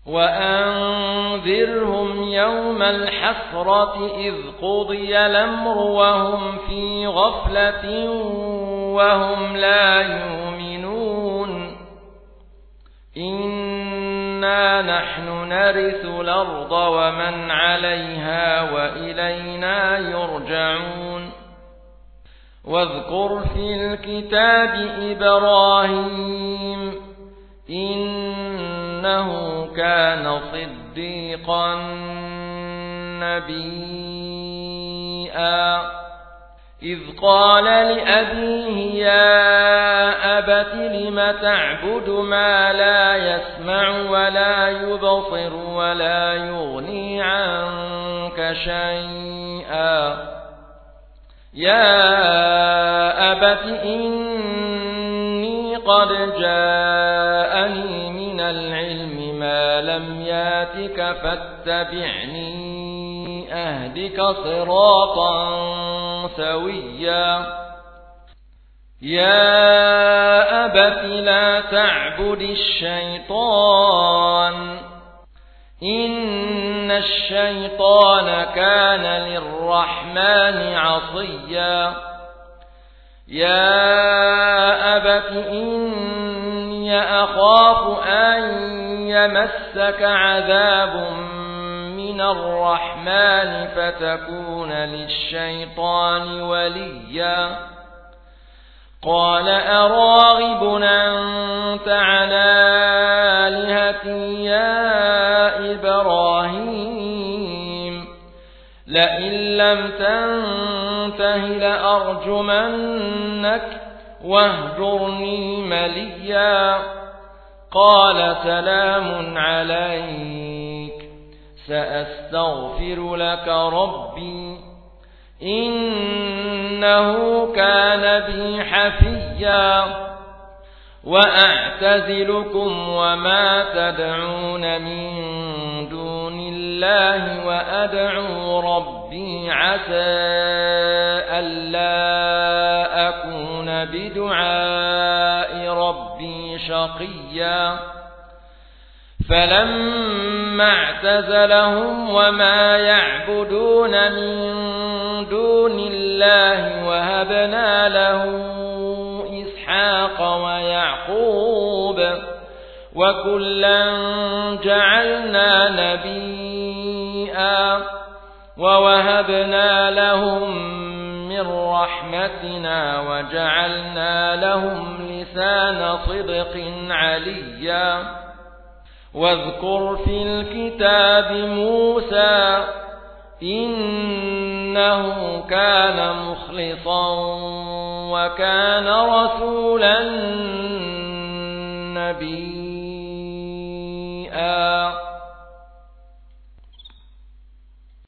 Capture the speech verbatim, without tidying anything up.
وأنذرهم يوم الحسرة إذ قضي الأمر وهم في غفلة وهم لا يؤمنون إنا نحن نرث الأرض ومن عليها وإلينا يرجعون واذكر في الكتاب إبراهيم إنه كان صديقا نبيا إذ قال لأبيه يا أبت لم تعبد ما لا يسمع ولا يبصر ولا يغني عنك شيئا يا أبت إني قد جاءني من العلم ما لم ياتك فاتبعني أهدك صراطا سويا يا أبت لا تعبد الشيطان إن الشيطان كان للرحمن عصيا يا أبت إني أخاف أن يمسك عذاب من الرحمن فتكون للشيطان وليا قال أراغب أنت عن آلهتي يا إبراهيم لئن لم تنته لأرجمنك واهجرني مليا قال سلام عليك سأستغفر لك ربي إنه كان بي حفيا وأعتزلكم وما تدعون من دون الله وأدعو ربي عسى ألا أكون بدعاء ربي شقيا فلما اعتزلهم وما يعبدون من دون الله وهبنا له إسحاق ويعقوب وكلا جعلنا نبيا ووهبنا لهم من رحمتنا وجعلنا لهم لسان صدق عليا واذكر في الكتاب موسى إنه كان مخلصا وكان رسولا نبيا